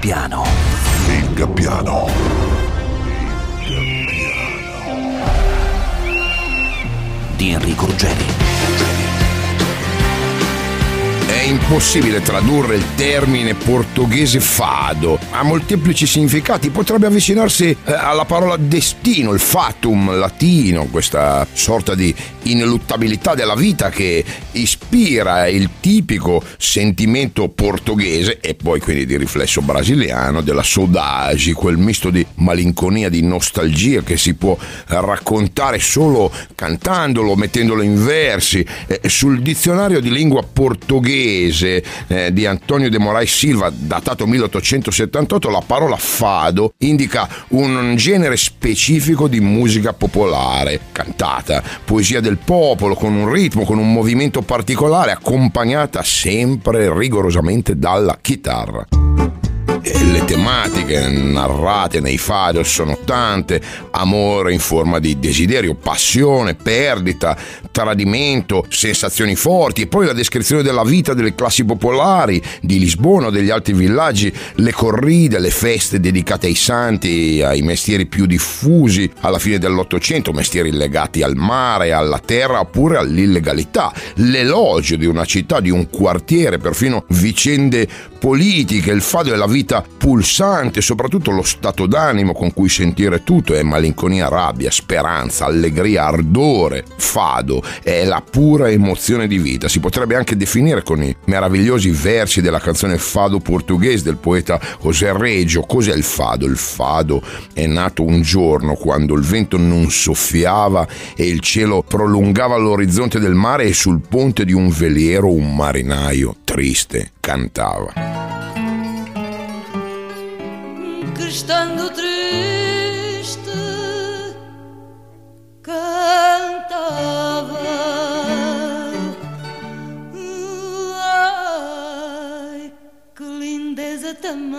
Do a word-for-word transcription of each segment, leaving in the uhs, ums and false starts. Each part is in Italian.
Gappiano. Il Gappiano. Di Enrico Ruggeri. È impossibile tradurre il termine portoghese fado, ha molteplici significati, potrebbe avvicinarsi alla parola destino, il fatum latino, questa sorta di ineluttabilità della vita che ispira il tipico sentimento portoghese e poi quindi di riflesso brasiliano della saudade, quel misto di malinconia, di nostalgia che si può raccontare solo cantandolo, mettendolo in versi. Sul dizionario di lingua portoghese eh, di Antonio de Moraes Silva, datato milleottocentosettantotto, la parola fado indica un genere specifico di musica popolare, cantata, poesia del popolo, con un ritmo, con un movimento particolare, accompagnata sempre rigorosamente dalla chitarra. E le tematiche narrate nei fado sono tante: amore in forma di desiderio, passione, perdita, tradimento, sensazioni forti, e poi la descrizione della vita delle classi popolari di Lisbona o degli altri villaggi, le corride, le feste dedicate ai santi, ai mestieri più diffusi alla fine dell'Ottocento, mestieri legati al mare, alla terra oppure all'illegalità, l'elogio di una città, di un quartiere, perfino vicende politiche. Il fado è la vita pulsante, soprattutto lo stato d'animo con cui sentire tutto è malinconia, rabbia, speranza, allegria, ardore. Fado è la pura emozione di vita. Si potrebbe anche definire con i meravigliosi versi della canzone Fado portoghese del poeta José Reggio. Cos'è il fado? Il fado è nato un giorno quando il vento non soffiava e il cielo prolungava l'orizzonte del mare e sul ponte di un veliero un marinaio triste cantava. Que estando triste cantava, ai, que lindeza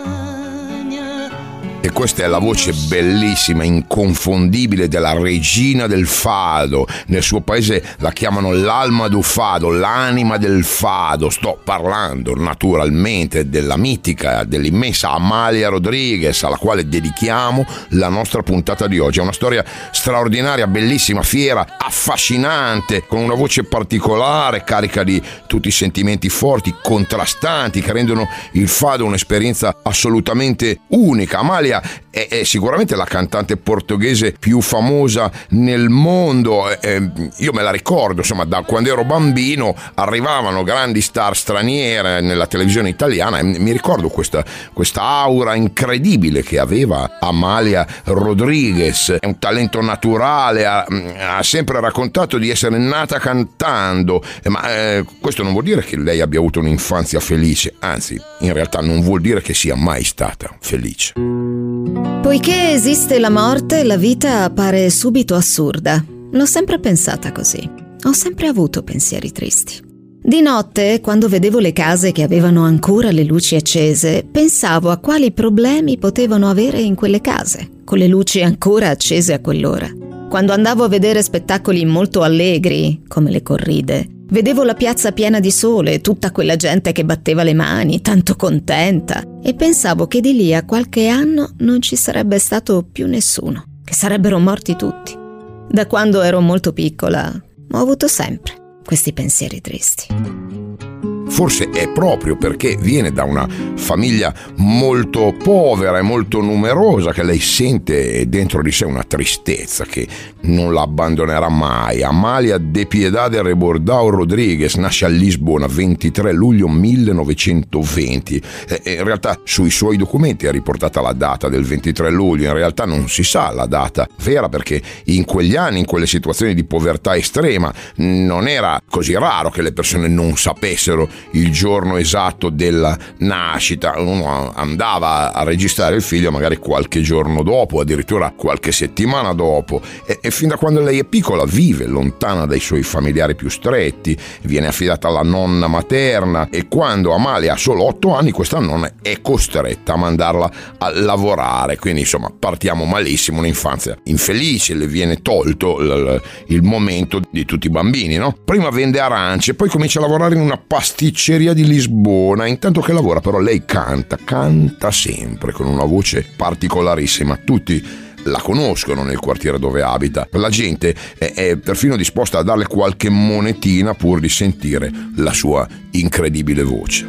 tamanha. E questa è la voce bellissima, inconfondibile della regina del fado. Nel suo paese la chiamano l'alma do fado, l'anima del fado. Sto parlando naturalmente della mitica, dell'immensa Amália Rodrigues, alla quale dedichiamo la nostra puntata di oggi. È una storia straordinaria, bellissima, fiera, affascinante, con una voce particolare, carica di tutti i sentimenti forti, contrastanti, che rendono il fado un'esperienza assolutamente unica. Amália è, è sicuramente la cantante portoghese più famosa nel mondo. Eh, io me la ricordo, insomma, da quando ero bambino arrivavano grandi star straniere nella televisione italiana e mi ricordo questa, questa aura incredibile che aveva Amália Rodrigues. È un talento naturale, ha, ha sempre raccontato di essere nata cantando, eh, ma eh, questo non vuol dire che lei abbia avuto un'infanzia felice, anzi, in realtà non vuol dire che sia mai stata felice. Poiché esiste la morte, la vita appare subito assurda. L'ho sempre pensata così. Ho sempre avuto pensieri tristi. Di notte, quando vedevo le case che avevano ancora le luci accese, pensavo a quali problemi potevano avere in quelle case, con le luci ancora accese a quell'ora. Quando andavo a vedere spettacoli molto allegri, come le corride, vedevo la piazza piena di sole, tutta quella gente che batteva le mani, tanto contenta, e pensavo che di lì a qualche anno non ci sarebbe stato più nessuno, che sarebbero morti tutti. Da quando ero molto piccola, ho avuto sempre questi pensieri tristi. Forse è proprio perché viene da una famiglia molto povera e molto numerosa che lei sente dentro di sé una tristezza che non la abbandonerà mai. Amália de Piedade Rebordão Rodrigues nasce a Lisbona ventitré luglio millenovecentoventi. E in realtà sui suoi documenti è riportata la data del ventitré luglio, in realtà non si sa la data vera perché in quegli anni, in quelle situazioni di povertà estrema, non era così raro che le persone non sapessero il giorno esatto della nascita. Uno andava a registrare il figlio magari qualche giorno dopo, addirittura qualche settimana dopo, e, e fin da quando lei è piccola vive lontana dai suoi familiari più stretti, viene affidata alla nonna materna e quando Amália ha solo otto anni questa nonna è costretta a mandarla a lavorare, quindi insomma partiamo malissimo, un'infanzia infelice, le viene tolto l- l- il momento di tutti i bambini, no? Prima vende arance, poi comincia a lavorare in una pasticceria pasticceria di Lisbona. Intanto che lavora però lei canta, canta sempre con una voce particolarissima. Tutti la conoscono nel quartiere dove abita. La gente è, è perfino disposta a darle qualche monetina pur di sentire la sua incredibile voce.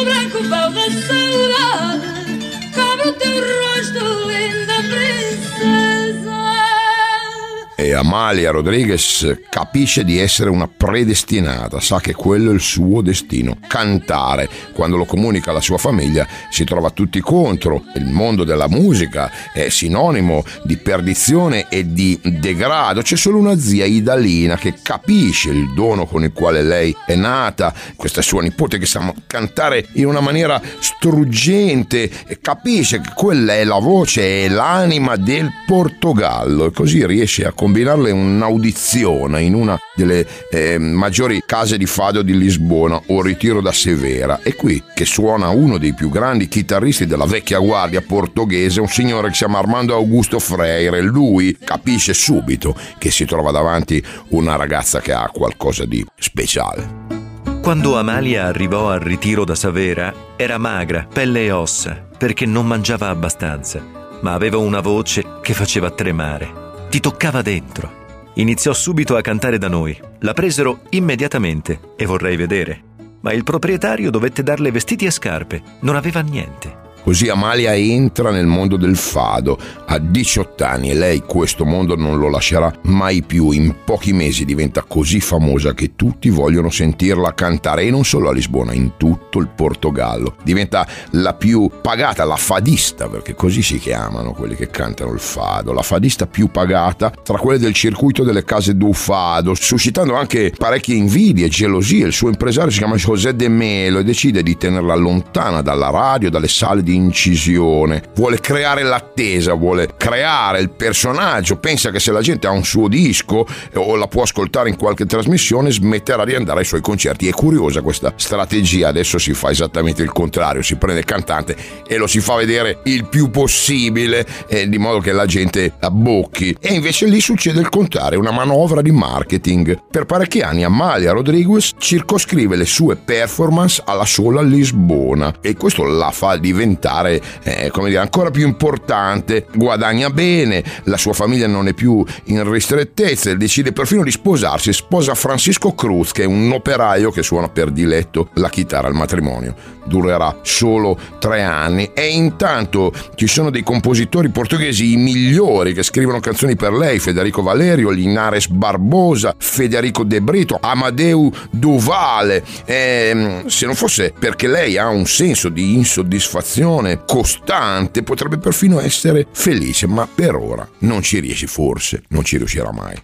E Amalia Rodriguez capisce di essere una predestinata, sa che quello è il suo destino, cantare. Quando lo comunica alla sua famiglia si trova tutti contro. Il mondo della musica è sinonimo di perdizione e di degrado. C'è solo una zia, Idalina, che capisce il dono con il quale lei è nata. Questa sua nipote che sa cantare in una maniera struggente e capisce che quella è la voce, è l'anima del Portogallo, e così riesce a combinarle un'audizione in una delle eh, maggiori case di fado di Lisbona, o Ritiro da Severa. È qui che suona uno dei più grandi chitarristi della vecchia guardia portoghese, un signore che si chiama Armando Augusto Freire. Lui capisce subito che si trova davanti una ragazza che ha qualcosa di speciale. Quando Amalia arrivò al Ritiro da Savera era magra, pelle e ossa, perché non mangiava abbastanza, ma aveva una voce che faceva tremare. Ti toccava dentro. Iniziò subito a cantare da noi. La presero immediatamente e vorrei vedere. Ma il proprietario dovette darle vestiti e scarpe. Non aveva niente. Così Amalia entra nel mondo del fado a diciotto anni e lei questo mondo non lo lascerà mai più. In pochi mesi diventa così famosa che tutti vogliono sentirla cantare, e non solo a Lisbona, in tutto il Portogallo. Diventa la più pagata, la fadista, perché così si chiamano quelli che cantano il fado, la fadista più pagata tra quelle del circuito delle case do fado, suscitando anche parecchie invidie e gelosie. Il suo impresario si chiama José de Melo e decide di tenerla lontana dalla radio, dalle sale di incisione. Vuole creare l'attesa, vuole creare il personaggio. Pensa che se la gente ha un suo disco o la può ascoltare in qualche trasmissione, smetterà di andare ai suoi concerti. È curiosa questa strategia. Adesso si fa esattamente il contrario, si prende il cantante e lo si fa vedere il più possibile, eh, di modo che la gente abbocchi. E invece lì succede il contrario, una manovra di marketing. Per parecchi anni Amalia Rodriguez circoscrive le sue performance alla sola Lisbona, e questo la fa diventare Eh, come dire, ancora più importante. Guadagna bene, la sua famiglia non è più in ristrettezze, decide perfino di sposarsi. Sposa Francisco Cruz, che è un operaio che suona per diletto la chitarra. Il matrimonio durerà solo tre anni e intanto ci sono dei compositori portoghesi, i migliori, che scrivono canzoni per lei: Federico Valerio, Linares Barbosa, Federico De Brito, Amadeu Duvale. E, se non fosse perché lei ha un senso di insoddisfazione costante, potrebbe perfino essere felice, ma per ora non ci riesce, forse non ci riuscirà mai.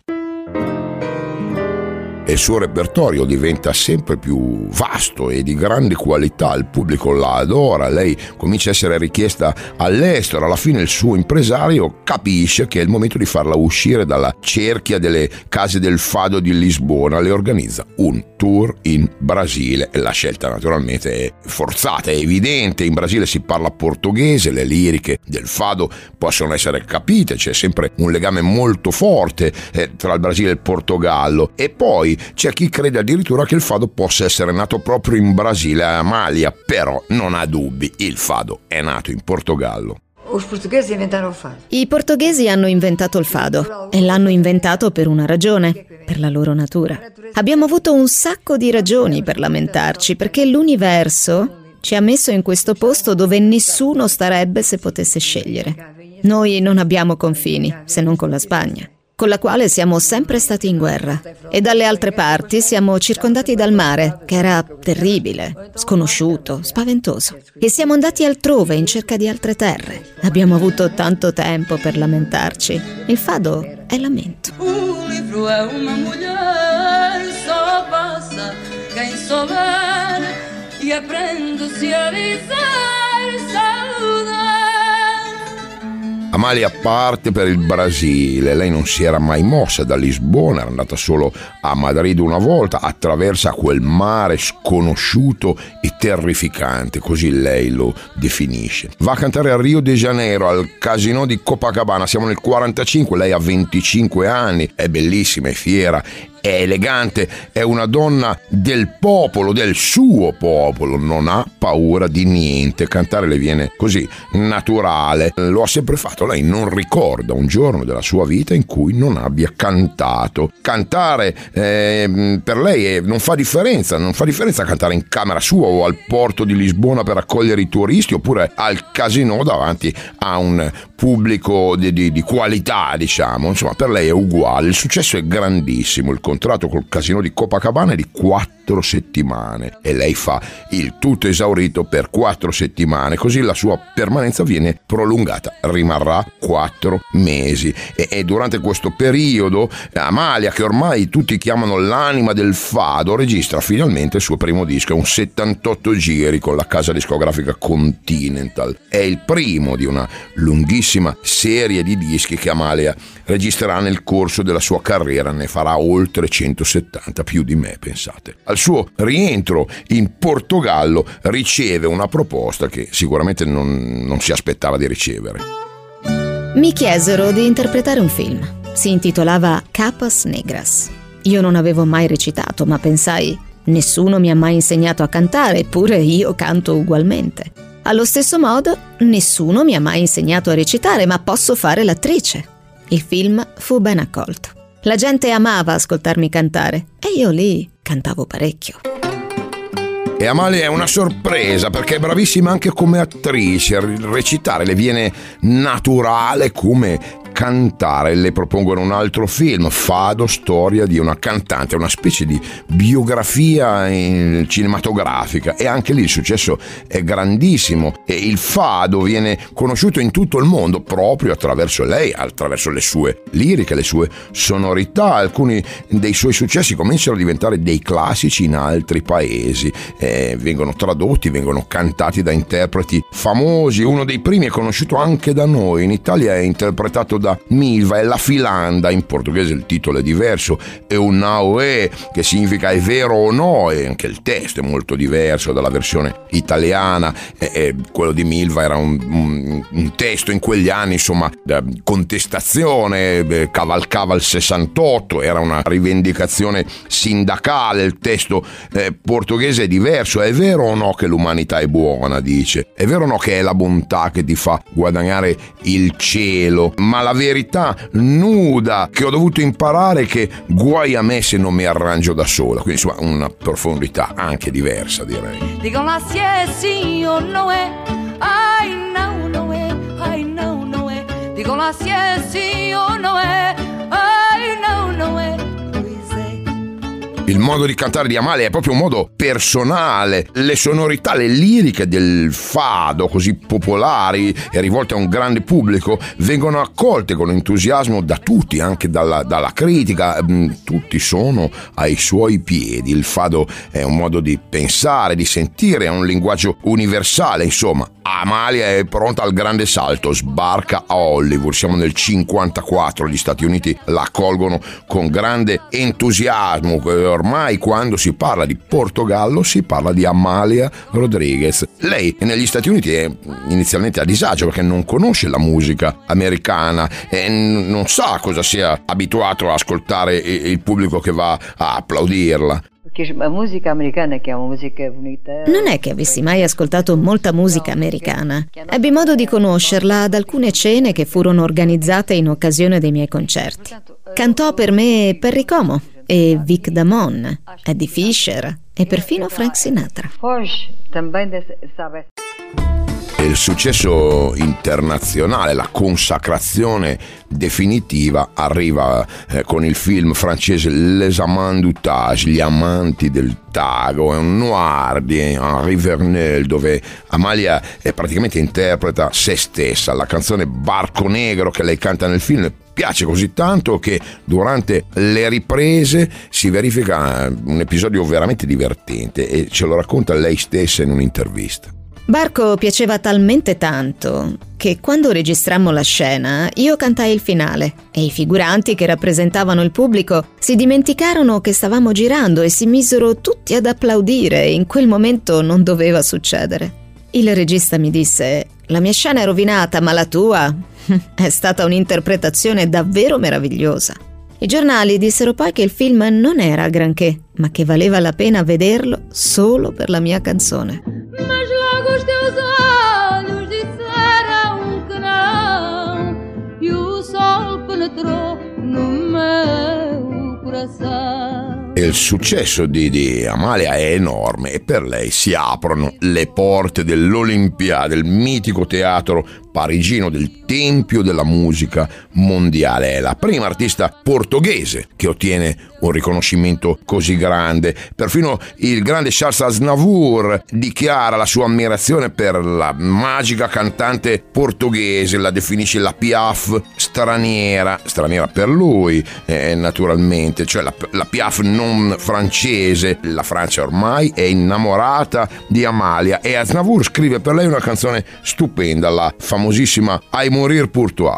E il suo repertorio diventa sempre più vasto e di grande qualità, il pubblico la adora, lei comincia a essere richiesta all'estero. Alla fine il suo impresario capisce che è il momento di farla uscire dalla cerchia delle case del fado di Lisbona, le organizza un tour in Brasile. La scelta naturalmente è forzata, è evidente. In Brasile si parla portoghese, le liriche del fado possono essere capite, c'è sempre un legame molto forte eh, tra il Brasile e il Portogallo. E poi c'è chi crede addirittura che il fado possa essere nato proprio in Brasile. Amalia però non ha dubbi, il fado è nato in Portogallo. Os portoghesi inventarono il fado. I portoghesi hanno inventato il fado e l'hanno inventato per una ragione, per la loro natura. Abbiamo avuto un sacco di ragioni per lamentarci, perché l'universo ci ha messo in questo posto dove nessuno starebbe se potesse scegliere. Noi non abbiamo confini, se non con la Spagna, con la quale siamo sempre stati in guerra, e dalle altre parti siamo circondati dal mare, che era terribile, sconosciuto, spaventoso, e siamo andati altrove in cerca di altre terre. Abbiamo avuto tanto tempo per lamentarci. Il fado è lamento. O livro é uma mulher, só passa quem souber, e aprende-se a dizer saudade. Amalia parte per il Brasile. Lei non si era mai mossa da Lisbona, era andata solo a Madrid una volta. Attraversa quel mare sconosciuto e terrificante, così lei lo definisce. Va a cantare a Rio de Janeiro, al Casino di Copacabana. Siamo nel quarantacinque, lei ha venticinque anni, è bellissima, è fiera è elegante, è una donna del popolo, del suo popolo, non ha paura di niente, cantare le viene così naturale, lo ha sempre fatto. Lei non ricorda un giorno della sua vita in cui non abbia cantato. Cantare eh, per lei è, non fa differenza, non fa differenza cantare in camera sua o al porto di Lisbona per accogliere i turisti, oppure al casino davanti a un pubblico di, di, di qualità, diciamo. Insomma, per lei è uguale. Il successo è grandissimo. Il contratto col casino di Copacabana è di quattro settimane e lei fa il tutto esaurito per quattro settimane, così la sua permanenza viene prolungata, rimarrà quattro mesi e, e durante questo periodo Amalia, che ormai tutti chiamano l'anima del fado, registra finalmente il suo primo disco, un settantotto giri con la casa discografica Continental. È il primo di una lunghissima serie di dischi che Amalia registrerà nel corso della sua carriera, ne farà oltre centosettanta, più di me, pensate. Al suo rientro in Portogallo riceve una proposta che sicuramente non, non si aspettava di ricevere. Mi chiesero di interpretare un film. Si intitolava Capas Negras. Io non avevo mai recitato, ma pensai, nessuno mi ha mai insegnato a cantare, eppure io canto ugualmente. Allo stesso modo, nessuno mi ha mai insegnato a recitare, ma posso fare l'attrice. Il film fu ben accolto. La gente amava ascoltarmi cantare e io lì cantavo parecchio. E Amalia è una sorpresa perché è bravissima anche come attrice, recitare le viene naturale come cantare. Le propongono un altro film, Fado, storia di una cantante, una specie di biografia cinematografica, e anche lì il successo è grandissimo e il fado viene conosciuto in tutto il mondo proprio attraverso lei, attraverso le sue liriche, le sue sonorità. Alcuni dei suoi successi cominciano a diventare dei classici in altri paesi, eh, vengono tradotti, vengono cantati da interpreti famosi. Uno dei primi è conosciuto anche da noi, in Italia è interpretato da Milva, è La Filanda, in portoghese il titolo è diverso, è un nauè, che significa è vero o no, e anche il testo è molto diverso dalla versione italiana. E, e quello di Milva era un, un, un testo in quegli anni, insomma, contestazione, cavalcava il sessantotto, era una rivendicazione sindacale. Il testo eh, portoghese è diverso. È vero o no che l'umanità è buona, dice, è vero o no che è la bontà che ti fa guadagnare il cielo, ma la verità nuda che ho dovuto imparare, che guai a me se non mi arrangio da sola. Quindi insomma una profondità anche diversa, direi. Dicono se è sì o no è, ai no no è, ai no no è. Dicono se è sì o no è, ai no no è. Il modo di cantare di Amalia è proprio un modo personale. Le sonorità, le liriche del fado, così popolari e rivolte a un grande pubblico, vengono accolte con entusiasmo da tutti, anche dalla, dalla critica. Tutti sono ai suoi piedi. Il fado è un modo di pensare, di sentire, è un linguaggio universale. Insomma, Amalia è pronta al grande salto, sbarca a Hollywood. Siamo nel cinquantaquattro, gli Stati Uniti la accolgono con grande entusiasmo. Ormai quando si parla di Portogallo si parla di Amalia Rodriguez. Lei negli Stati Uniti è inizialmente a disagio perché non conosce la musica americana e non sa cosa sia abituato a ascoltare il pubblico che va a applaudirla. La musica americana, che è una musica bonita. Non è che avessi mai ascoltato molta musica americana. Ebbi modo di conoscerla ad alcune cene che furono organizzate in occasione dei miei concerti. Cantò per me Perry Como e Vic Damone, Eddie Fisher e perfino Frank Sinatra. Il successo internazionale, la consacrazione definitiva arriva eh, con il film francese Les Amants du Tage, Gli amanti del Tago. È un noir di Henri Verneuil dove Amalia eh, praticamente interpreta se stessa. La canzone Barco Negro che lei canta nel film piace così tanto che durante le riprese si verifica un episodio veramente divertente e ce lo racconta lei stessa in un'intervista. Barco piaceva talmente tanto che quando registrammo la scena io cantai il finale e i figuranti che rappresentavano il pubblico si dimenticarono che stavamo girando e si misero tutti ad applaudire. In quel momento non doveva succedere. Il regista mi disse: la mia scena è rovinata, ma la tua è stata un'interpretazione davvero meravigliosa. I giornali dissero poi che il film non era granché, ma che valeva la pena vederlo solo per la mia canzone. Mas logo os teus olhos disseram que não, e o sol penetrou no meu coração. Il successo di, di Amalia è enorme e per lei si aprono le porte dell'Olympia, del mitico teatro parigino, del tempio della musica mondiale. È la prima artista portoghese che ottiene un riconoscimento così grande. Perfino il grande Charles Aznavour dichiara la sua ammirazione per la magica cantante portoghese, la definisce la Piaf straniera, straniera per lui eh, naturalmente, cioè la, la Piaf non francese. La Francia ormai è innamorata di Amalia e Aznavour scrive per lei una canzone stupenda, la famosissima I Mourir pour toi.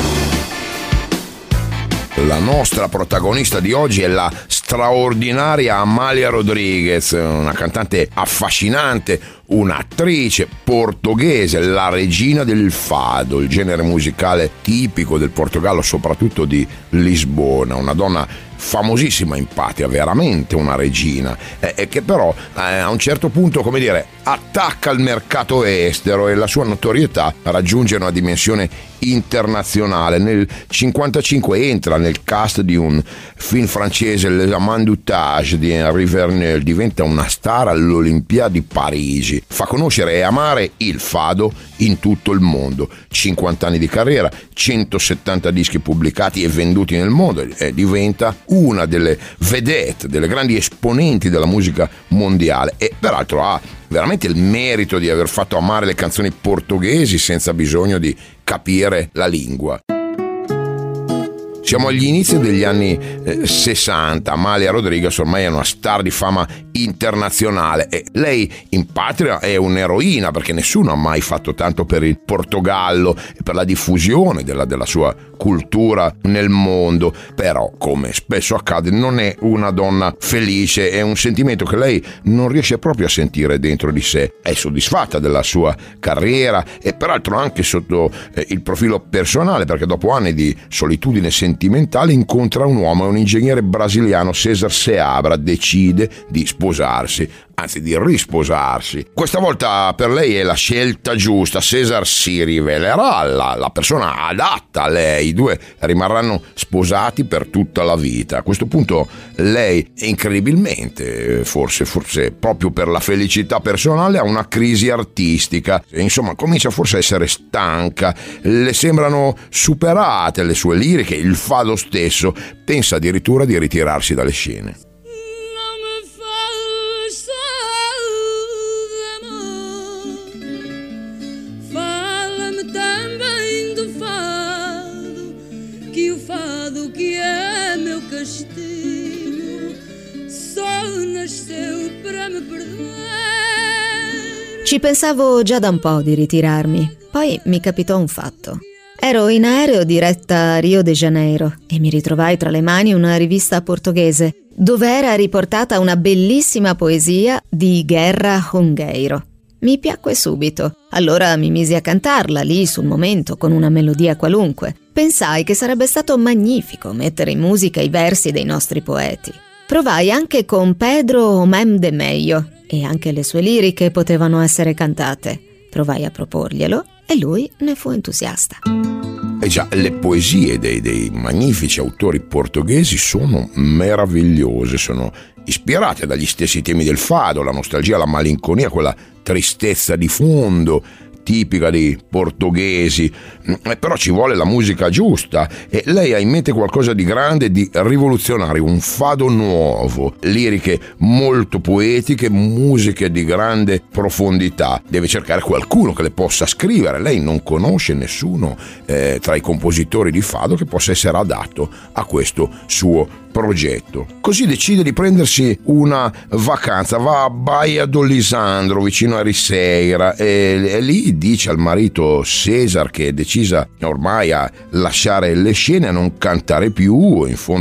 La nostra protagonista di oggi è la straordinaria Amália Rodrigues, una cantante affascinante, un'attrice portoghese, la regina del fado, il genere musicale tipico del Portogallo, soprattutto di Lisbona, una donna famosissima in patria, veramente una regina, e eh, che però eh, a un certo punto, come dire, attacca il mercato estero e la sua notorietà raggiunge una dimensione internazionale. Nel cinquantacinque entra nel cast di un film francese, Les Amants du Tage di Henri Verneuil, diventa una star all'Olympia di Parigi, fa conoscere e amare il fado in tutto il mondo. cinquanta anni di carriera, centosettanta dischi pubblicati e venduti nel mondo, e diventa una delle vedette, delle grandi esponenti della musica mondiale, e peraltro ha veramente il merito di aver fatto amare le canzoni portoghesi senza bisogno di capire la lingua. Siamo agli inizi degli anni eh, sessanta, Amália Rodrigues ormai è una star di fama internazionale e lei in patria è un'eroina, perché nessuno ha mai fatto tanto per il Portogallo e per la diffusione della, della sua cultura nel mondo. Però, come spesso accade, non è una donna felice, è un sentimento che lei non riesce proprio a sentire dentro di sé. È soddisfatta della sua carriera e peraltro anche sotto eh, il profilo personale, perché dopo anni di solitudine sentimentale incontra un uomo, un ingegnere brasiliano, César Seabra, decide di sposarsi, anzi di risposarsi. Questa volta per lei è la scelta giusta, César si rivelerà la, la persona adatta a lei, i due rimarranno sposati per tutta la vita. A questo punto lei incredibilmente, forse, forse proprio per la felicità personale, ha una crisi artistica, insomma comincia forse a essere stanca, le sembrano superate le sue liriche, il fado stesso, pensa addirittura di ritirarsi dalle scene. Ci pensavo già da un po' di ritirarmi, poi mi capitò un fatto. Ero in aereo diretta a Rio de Janeiro e mi ritrovai tra le mani una rivista portoghese dove era riportata una bellissima poesia di Guerra Jungueiro. Mi piacque subito, allora mi misi a cantarla lì sul momento con una melodia qualunque. Pensai che sarebbe stato magnifico mettere in musica i versi dei nostri poeti. Provai anche con Pedro Homem de Mello e anche le sue liriche potevano essere cantate. Provai a proporglielo e lui ne fu entusiasta. E già, le poesie dei, dei magnifici autori portoghesi sono meravigliose, sono ispirate dagli stessi temi del fado, la nostalgia, la malinconia, quella tristezza di fondo tipica dei portoghesi, però ci vuole la musica giusta e lei ha in mente qualcosa di grande, di rivoluzionario, un fado nuovo, liriche molto poetiche, musiche di grande profondità. Deve cercare qualcuno che le possa scrivere, lei non conosce nessuno eh, tra i compositori di fado che possa essere adatto a questo suo progetto. Così decide di prendersi una vacanza, va a Baía do Lisandro vicino a Riseira e, e lì dice al marito César, che è decisa ormai a lasciare le scene, a non cantare più, in fondo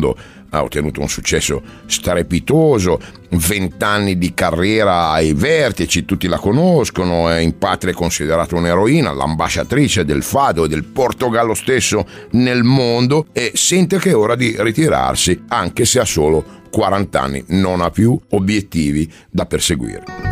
ha ottenuto un successo strepitoso, vent'anni di carriera ai vertici, tutti la conoscono, è in patria considerata un'eroina, l'ambasciatrice del fado e del Portogallo stesso nel mondo, e sente che è ora di ritirarsi, anche se ha solo quaranta anni, non ha più obiettivi da perseguire.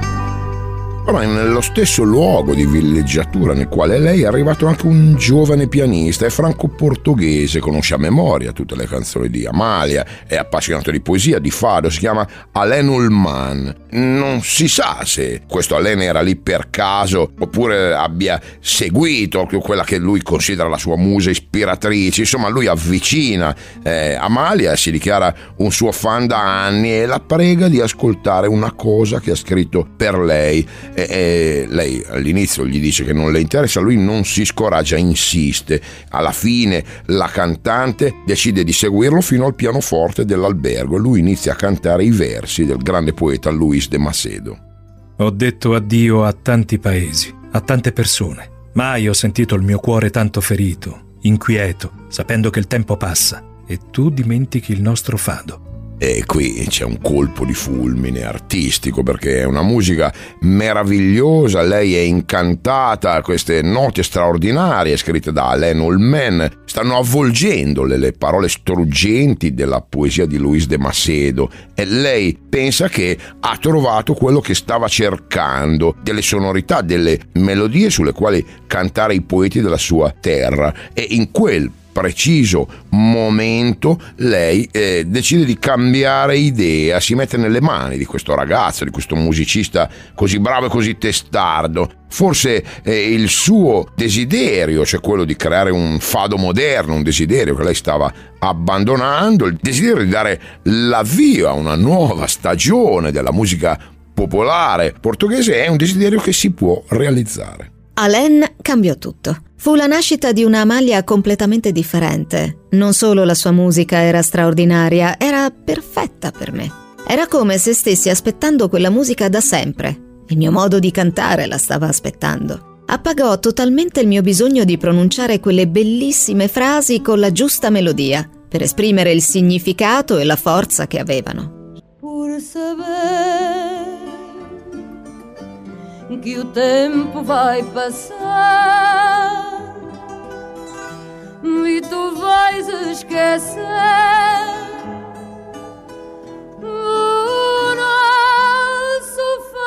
Ma nello stesso luogo di villeggiatura nel quale lei è arrivato anche un giovane pianista, è franco-portoghese, conosce a memoria tutte le canzoni di Amalia, è appassionato di poesia, di fado, si chiama Alain Ullmann. Non si sa se questo Alain era lì per caso oppure abbia seguito quella che lui considera la sua musa ispiratrice. Insomma, lui avvicina eh, Amalia, si dichiara un suo fan da anni e la prega di ascoltare una cosa che ha scritto per lei. E, e lei all'inizio gli dice che non le interessa, lui non si scoraggia, insiste. Alla fine la cantante decide di seguirlo fino al pianoforte dell'albergo e lui inizia a cantare i versi del grande poeta Luis de Macedo. Ho detto addio a tanti paesi, a tante persone. Mai ho sentito il mio cuore tanto ferito, inquieto, sapendo che il tempo passa e tu dimentichi il nostro fado. E qui c'è un colpo di fulmine artistico, perché è una musica meravigliosa, lei è incantata, queste note straordinarie scritte da Alain Ullmann stanno avvolgendo le, le parole struggenti della poesia di Luis de Macedo e lei pensa che ha trovato quello che stava cercando, delle sonorità, delle melodie sulle quali cantare i poeti della sua terra, e in quel preciso momento lei eh, decide di cambiare idea, si mette nelle mani di questo ragazzo, di questo musicista così bravo e così testardo. Forse eh, il suo desiderio, cioè quello di creare un fado moderno, un desiderio che lei stava abbandonando, il desiderio di dare l'avvio a una nuova stagione della musica popolare portoghese, è un desiderio che si può realizzare. Alain cambiò tutto. Fu la nascita di una Amalia completamente differente. Non solo la sua musica era straordinaria, era perfetta per me. Era come se stessi aspettando quella musica da sempre. Il mio modo di cantare la stava aspettando. Appagò totalmente il mio bisogno di pronunciare quelle bellissime frasi con la giusta melodia, per esprimere il significato e la forza che avevano. Por saber que o tempo vai passar e tu vais esquecer o nosso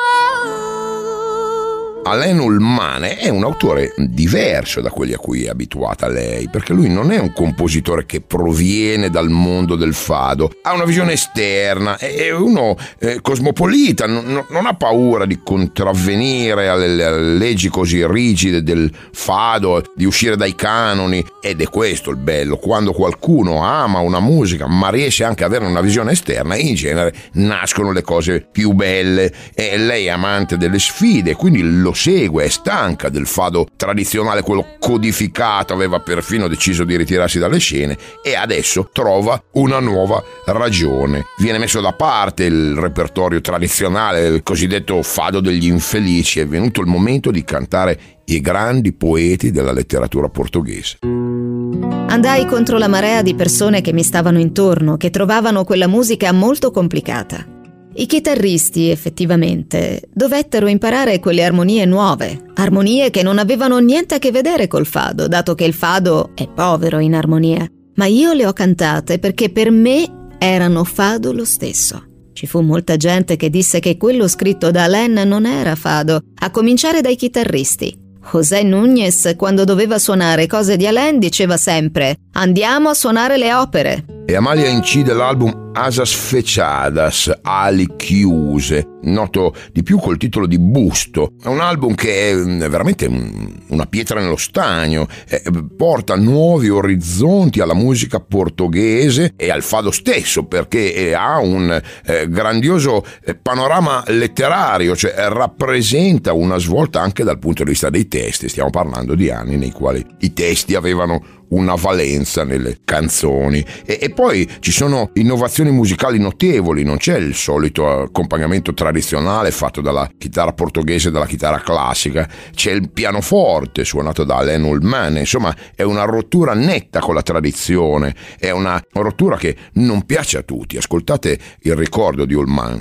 fado. Alain Ullmann è un autore diverso da quelli a cui è abituata lei, perché lui non è un compositore che proviene dal mondo del fado, ha una visione esterna, è uno eh, cosmopolita, non, non ha paura di contravvenire alle, alle leggi così rigide del fado, di uscire dai canoni, ed è questo il bello, quando qualcuno ama una musica ma riesce anche ad avere una visione esterna, in genere nascono le cose più belle, e lei è amante delle sfide, quindi lo segue, è stanca del fado tradizionale, quello codificato, aveva perfino deciso di ritirarsi dalle scene e adesso trova una nuova ragione. Viene messo da parte il repertorio tradizionale, il cosiddetto fado degli infelici, è venuto il momento di cantare i grandi poeti della letteratura portoghese. Andai contro la marea di persone che mi stavano intorno, che trovavano quella musica molto complicata. I chitarristi, effettivamente, dovettero imparare quelle armonie nuove, armonie che non avevano niente a che vedere col fado, dato che il fado è povero in armonia. Ma io le ho cantate perché per me erano fado lo stesso. Ci fu molta gente che disse che quello scritto da Alain non era fado, a cominciare dai chitarristi. José Núñez, quando doveva suonare cose di Alain, diceva sempre «Andiamo a suonare le opere». E Amalia incide l'album Asas Fechadas, Ali Chiuse, noto di più col titolo di Busto. È un album che è veramente una pietra nello stagno, eh, porta nuovi orizzonti alla musica portoghese e al fado stesso, perché ha un eh, grandioso panorama letterario, cioè rappresenta una svolta anche dal punto di vista dei testi. Stiamo parlando di anni nei quali i testi avevano una valenza nelle canzoni, e, e poi ci sono innovazioni variazioni musicali notevoli, non c'è il solito accompagnamento tradizionale fatto dalla chitarra portoghese e dalla chitarra classica, c'è il pianoforte suonato da Alain Ullmann, insomma è una rottura netta con la tradizione, è una rottura che non piace a tutti. Ascoltate il ricordo di Ullmann.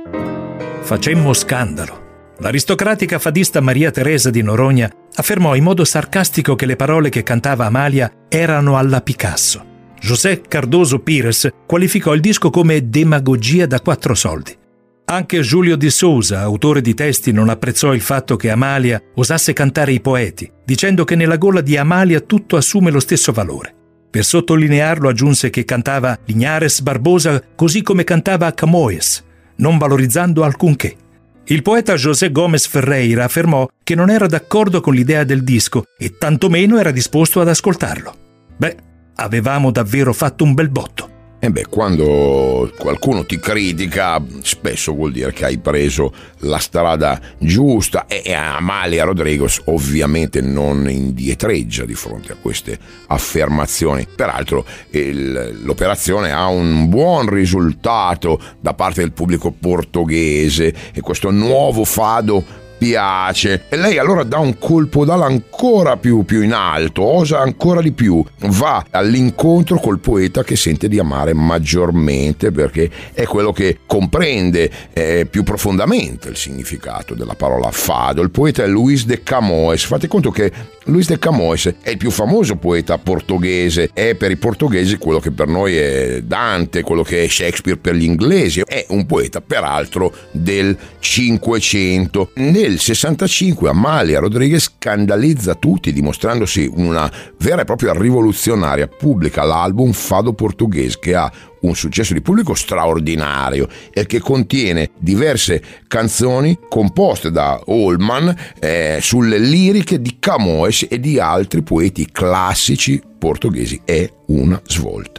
Facemmo scandalo. L'aristocratica fadista Maria Teresa di Noronha affermò in modo sarcastico che le parole che cantava Amalia erano alla Picasso. José Cardoso Pires qualificò il disco come demagogia da quattro soldi. Anche Giulio de Souza, autore di testi, non apprezzò il fatto che Amalia osasse cantare i poeti, dicendo che nella gola di Amalia tutto assume lo stesso valore. Per sottolinearlo aggiunse che cantava Linhares Barbosa così come cantava Camões, non valorizzando alcunché. Il poeta José Gomes Ferreira affermò che non era d'accordo con l'idea del disco e tantomeno era disposto ad ascoltarlo. Beh, avevamo davvero fatto un bel botto. E beh, quando qualcuno ti critica, spesso vuol dire che hai preso la strada giusta, e Amalia Rodriguez ovviamente non indietreggia di fronte a queste affermazioni. Peraltro il, l'operazione ha un buon risultato da parte del pubblico portoghese e questo nuovo fado piace, e lei allora dà un colpo d'ala ancora più, più in alto, osa ancora di più, va all'incontro col poeta che sente di amare maggiormente, perché è quello che comprende eh, più profondamente il significato della parola fado. Il poeta è Luís de Camões. Fate conto che Luís de Camões è il più famoso poeta portoghese, è per i portoghesi quello che per noi è Dante, quello che è Shakespeare per gli inglesi. È un poeta peraltro del Cinquecento. Nel sessantacinque Amalia Rodriguez scandalizza tutti dimostrandosi una vera e propria rivoluzionaria, pubblica l'album Fado Português, che ha un successo di pubblico straordinario e che contiene diverse canzoni composte da Ullmann eh, sulle liriche di Camões e di altri poeti classici portoghesi. È una svolta.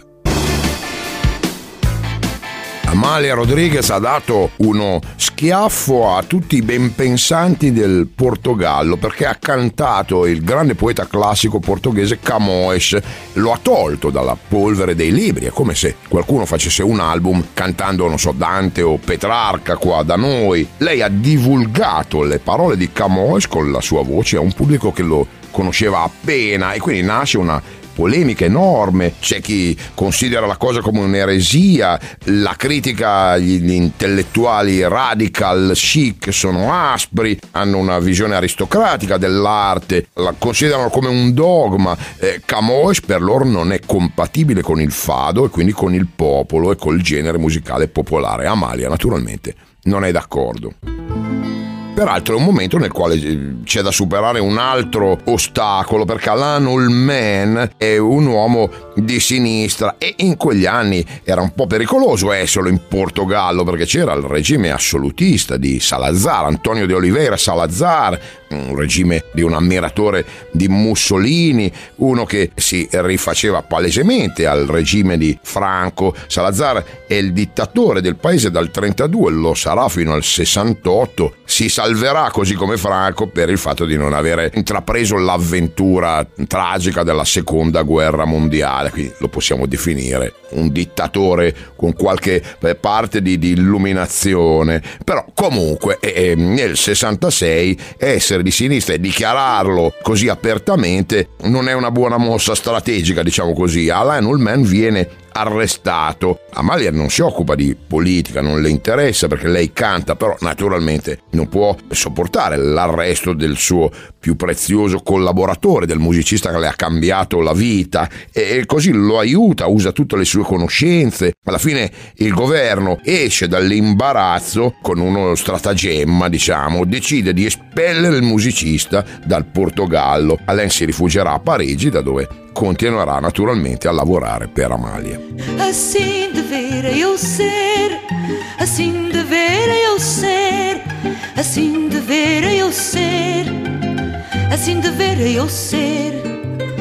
Amalia Rodriguez ha dato uno schiaffo a tutti i benpensanti del Portogallo, perché ha cantato il grande poeta classico portoghese Camões, lo ha tolto dalla polvere dei libri. È come se qualcuno facesse un album cantando, non so, Dante o Petrarca qua da noi. Lei ha divulgato le parole di Camões con la sua voce a un pubblico che lo conosceva appena, e quindi nasce una polemica enorme. C'è chi considera la cosa come un'eresia, la critica agli intellettuali radical chic sono aspri, hanno una visione aristocratica dell'arte, la considerano come un dogma. eh, Camões per loro non è compatibile con il fado e quindi con il popolo e col genere musicale popolare. Amalia naturalmente non è d'accordo. Peraltro è un momento nel quale c'è da superare un altro ostacolo, perché Alain Ullmann è un uomo di sinistra e in quegli anni era un po' pericoloso esserlo in Portogallo, perché c'era il regime assolutista di Salazar, Antonio de Oliveira Salazar, un regime di un ammiratore di Mussolini, uno che si rifaceva palesemente al regime di Franco. Salazar è il dittatore del paese dal trentadue, lo sarà fino al sessantotto, si salverà così come Franco per il fatto di non avere intrapreso l'avventura tragica della seconda guerra mondiale, quindi lo possiamo definire un dittatore con qualche parte di, di illuminazione. Però comunque eh, nel sessantasei essere di sinistra e dichiararlo così apertamente non è una buona mossa strategica, diciamo così. Alain Ullmann viene arrestato. Amalia non si occupa di politica, non le interessa perché lei canta, però naturalmente non può sopportare l'arresto del suo più prezioso collaboratore, del musicista che le ha cambiato la vita, e così lo aiuta, usa tutte le sue conoscenze. Alla fine il governo esce dall'imbarazzo con uno stratagemma, diciamo, decide di espellere il musicista dal Portogallo. Alain si rifugierà a Parigi, da dove continuerà naturalmente a lavorare per Amalia. Assim deveria eu ser, assim deveria eu ser, assim deveria eu ser, assim deveria eu ser. E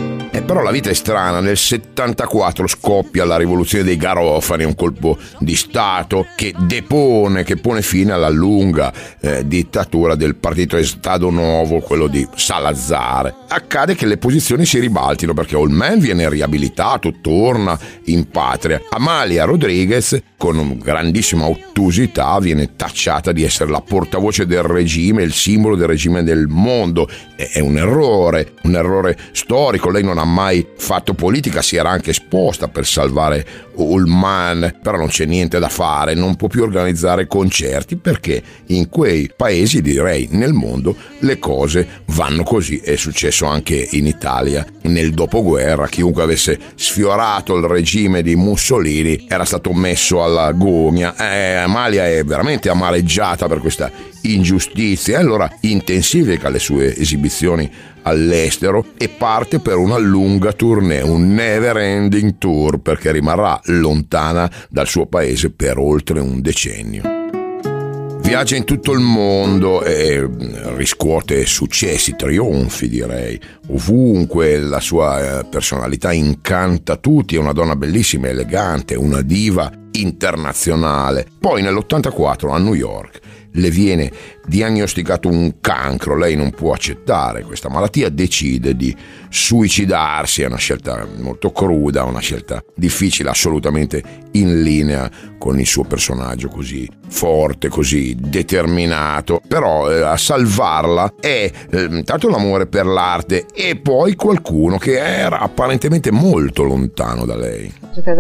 Eh, però la vita è strana, nel settantaquattro scoppia la rivoluzione dei Garofani, un colpo di Stato che depone, che pone fine alla lunga eh, dittatura del partito Estado Novo, quello di Salazar. Accade che le posizioni si ribaltino perché Olmedo viene riabilitato, torna in patria. Amalia Rodriguez, con grandissima ottusità, viene tacciata di essere la portavoce del regime, il simbolo del regime del mondo. È un errore, un errore storico. Lei non ha mai fatto politica, si era anche esposta per salvare Ullman, però non c'è niente da fare, non può più organizzare concerti perché in quei paesi, direi nel mondo, le cose vanno così. È successo anche in Italia nel dopoguerra, chiunque avesse sfiorato il regime di Mussolini era stato messo alla gogna. eh, Amalia è veramente amareggiata per questa ingiustizia e allora intensifica le sue esibizioni all'estero e parte per una lunga tournée, un never ending tour, perché rimarrà lontana dal suo paese per oltre un decennio. Viaggia in tutto il mondo e riscuote successi, trionfi direi, ovunque. La sua personalità incanta tutti, è una donna bellissima, elegante, una diva internazionale. Poi nell'ottantaquattro a New York le viene diagnosticato un cancro, lei non può accettare questa malattia, decide di suicidarsi. È una scelta molto cruda, una scelta difficile, assolutamente in linea con il suo personaggio così forte, così determinato. Però eh, a salvarla è eh, tanto l'amore per l'arte e poi qualcuno che era apparentemente molto lontano da lei.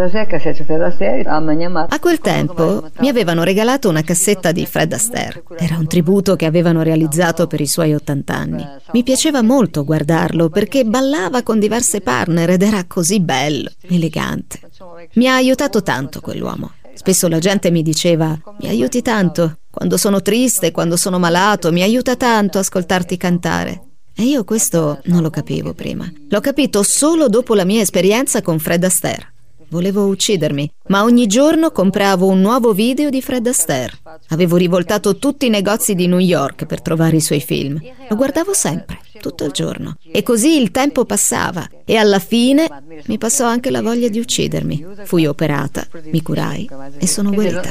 A quel tempo mi avevano regalato una cassetta di Fred Astaire. Era un tributo che avevano realizzato per i suoi ottanta anni. Mi piaceva molto guardarlo perché ballava con diverse partner ed era così bello, elegante. Mi ha aiutato tanto quell'uomo. Spesso la gente mi diceva: mi aiuti tanto, quando sono triste, quando sono malato, mi aiuta tanto ascoltarti cantare. E io questo non lo capivo prima. L'ho capito solo dopo la mia esperienza con Fred Astaire. Volevo uccidermi, ma ogni giorno compravo un nuovo video di Fred Astaire. Avevo rivoltato tutti i negozi di New York per trovare i suoi film. Lo guardavo sempre, tutto il giorno. E così il tempo passava. E alla fine mi passò anche la voglia di uccidermi. Fui operata, mi curai e sono guarita.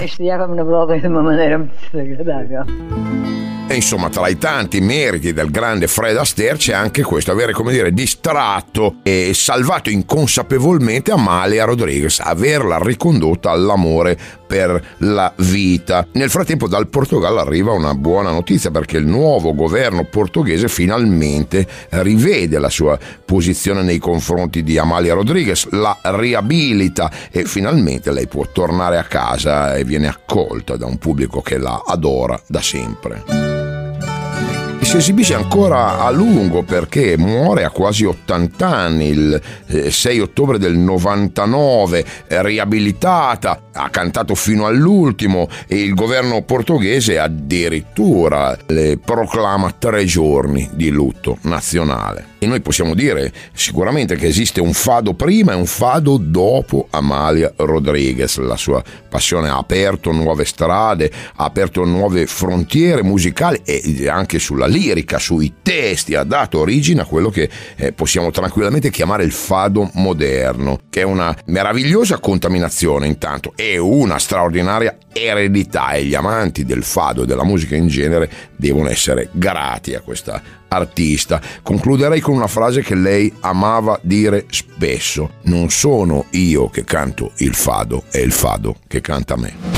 E insomma, tra i tanti meriti del grande Fred Astaire c'è anche questo, avere, come dire, distratto e salvato inconsapevolmente Amalia Rodriguez, averla ricondotta all'amore per la vita. Nel frattempo dal Portogallo arriva una buona notizia, perché il nuovo governo portoghese finalmente rivede la sua posizione nei confronti di Amalia Rodriguez, la riabilita e finalmente lei può tornare a casa e viene accolta da un pubblico che la adora da sempre. E si esibisce ancora a lungo perché muore a quasi ottanta anni, il sei ottobre del novantanove, riabilitata, ha cantato fino all'ultimo e il governo portoghese addirittura le proclama tre giorni di lutto nazionale. E noi possiamo dire sicuramente che esiste un fado prima e un fado dopo Amalia Rodriguez. La sua passione ha aperto nuove strade, ha aperto nuove frontiere musicali e anche sulla lirica, sui testi, ha dato origine a quello che eh, possiamo tranquillamente chiamare il fado moderno, che è una meravigliosa contaminazione intanto e una straordinaria eredità, e gli amanti del fado e della musica in genere devono essere grati a questa artista. Concluderei con una frase che lei amava dire spesso: non sono io che canto il fado, è il fado che canta me.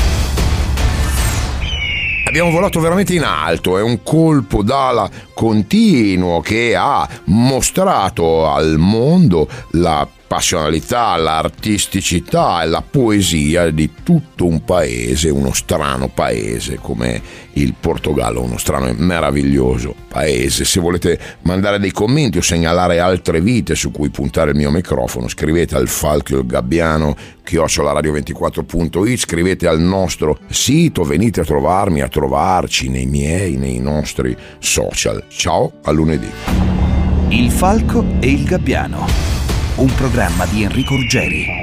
Abbiamo volato veramente in alto, è un colpo d'ala continuo che ha mostrato al mondo la passionalità, l'artisticità e la poesia di tutto un paese, uno strano paese come il Portogallo, uno strano e meraviglioso paese. Se volete mandare dei commenti o segnalare altre vite su cui puntare il mio microfono, scrivete al Falco il Gabbiano chiocciola radio ventiquattro punto it, scrivete al nostro sito, venite a trovarmi, a trovarci nei miei, nei nostri social. Ciao, a lunedì. Il Falco e il Gabbiano, un programma di Enrico Ruggeri.